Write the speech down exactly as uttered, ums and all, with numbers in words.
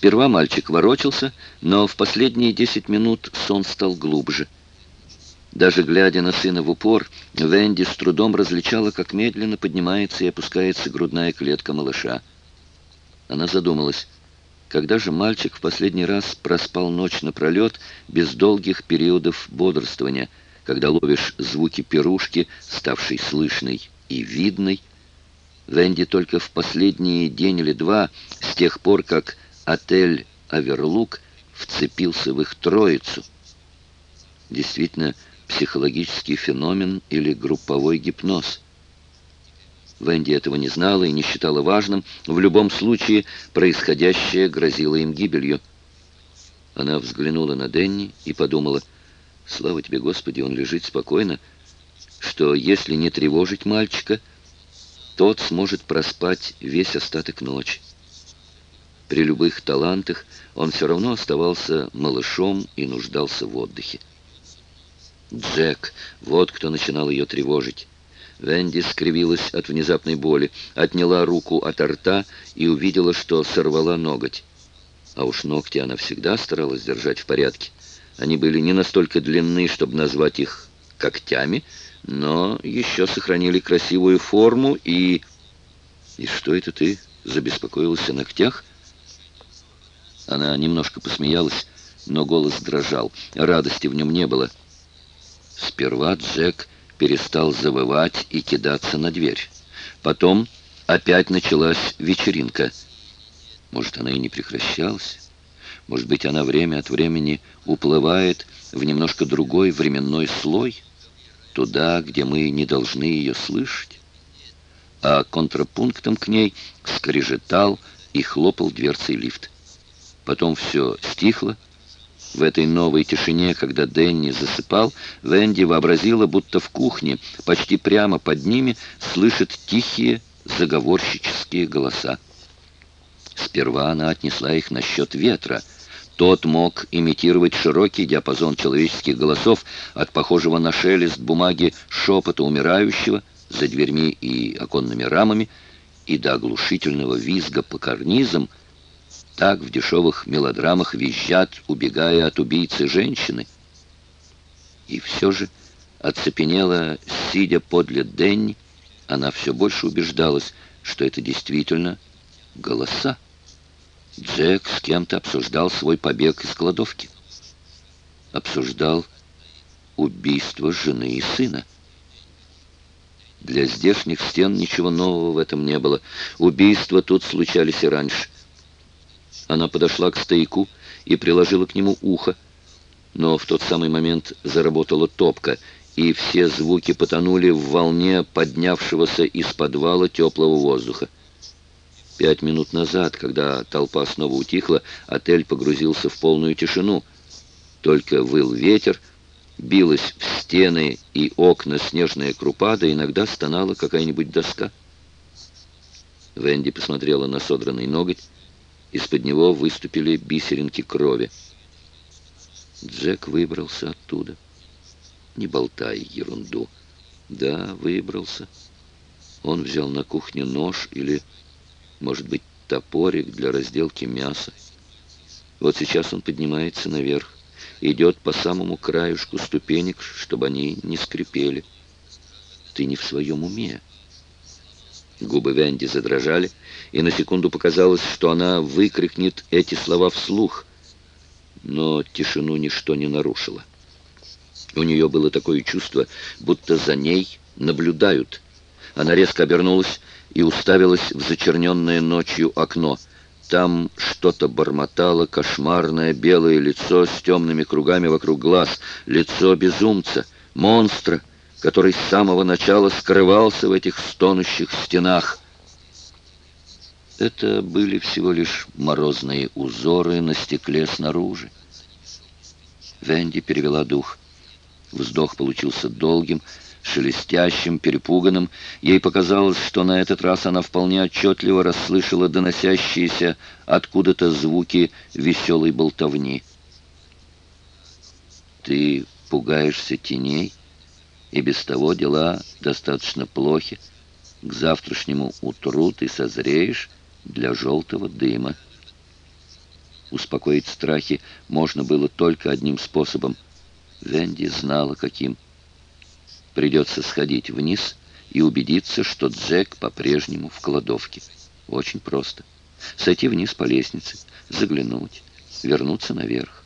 Сперва мальчик ворочался, но в последние десять минут сон стал глубже. Даже глядя на сына в упор, Венди с трудом различала, как медленно поднимается и опускается грудная клетка малыша. Она задумалась, когда же мальчик в последний раз проспал ночь напролет без долгих периодов бодрствования, когда ловишь звуки пирушки, ставшей слышной и видной. Венди только в последние день или два, с тех пор, как отель «Аверлук» вцепился в их троицу. Действительно, психологический феномен или групповой гипноз. Венди этого не знала и не считала важным. В любом случае, происходящее грозило им гибелью. Она взглянула на Денни и подумала: «Слава тебе, Господи, он лежит спокойно, что если не тревожить мальчика, тот сможет проспать весь остаток ночи». При любых талантах он все равно оставался малышом и нуждался в отдыхе. Джек, вот кто начинал ее тревожить. Венди скривилась от внезапной боли, отняла руку от рта и увидела, что сорвала ноготь. А уж ногти она всегда старалась держать в порядке. Они были не настолько длинны, чтобы назвать их когтями, но еще сохранили красивую форму и... «И что это ты забеспокоилась о ногтях?» Она немножко посмеялась, но голос дрожал, радости в нем не было. Сперва Джек перестал завывать и кидаться на дверь. Потом опять началась вечеринка. Может, она и не прекращалась? Может быть, она время от времени уплывает в немножко другой временной слой, туда, где мы не должны ее слышать? А контрапунктом к ней скрежетал и хлопал дверцей лифт. Потом все стихло. В этой новой тишине, когда Дэнни засыпал, Венди вообразила, будто в кухне, почти прямо под ними, слышит тихие заговорщические голоса. Сперва она отнесла их насчет ветра. Тот мог имитировать широкий диапазон человеческих голосов, от похожего на шелест бумаги шепота умирающего за дверьми и оконными рамами и до оглушительного визга по карнизам. Так в дешевых мелодрамах визжат, убегая от убийцы женщины. И все же, оцепенела, сидя подле Дэнни, она все больше убеждалась, что это действительно голоса. Джек с кем-то обсуждал свой побег из кладовки. Обсуждал убийство жены и сына. Для здешних стен ничего нового в этом не было. Убийства тут случались и раньше. Она подошла к стояку и приложила к нему ухо, но в тот самый момент заработала топка, и все звуки потонули в волне поднявшегося из подвала теплого воздуха. Пять минут назад, когда толпа снова утихла, отель погрузился в полную тишину. Только выл ветер, билась в стены и окна снежная крупа, да иногда стонала какая-нибудь доска. Венди посмотрела на содранный ноготь. Из-под него выступили бисеринки крови. Джек выбрался оттуда. Не болтай ерунду. Да, выбрался. Он взял на кухне нож или, может быть, топорик для разделки мяса. Вот сейчас он поднимается наверх, идет по самому краюшку ступенек, чтобы они не скрипели. Ты не в своем уме. Губы Венди задрожали, и на секунду показалось, что она выкрикнет эти слова вслух. Но тишину ничто не нарушило. У нее было такое чувство, будто за ней наблюдают. Она резко обернулась и уставилась в зачерненное ночью окно. Там что-то бормотало кошмарное белое лицо с темными кругами вокруг глаз, лицо безумца, монстра, который с самого начала скрывался в этих стонущих стенах. Это были всего лишь морозные узоры на стекле снаружи. Венди перевела дух. Вздох получился долгим, шелестящим, перепуганным. Ей показалось, что на этот раз она вполне отчетливо расслышала доносящиеся откуда-то звуки веселой болтовни. «Ты пугаешься теней? И без того дела достаточно плохи. К завтрашнему утру ты созреешь для желтого дыма». Успокоить страхи можно было только одним способом. Венди знала, каким. Придется сходить вниз и убедиться, что Джек по-прежнему в кладовке. Очень просто. Сойти вниз по лестнице, заглянуть, вернуться наверх.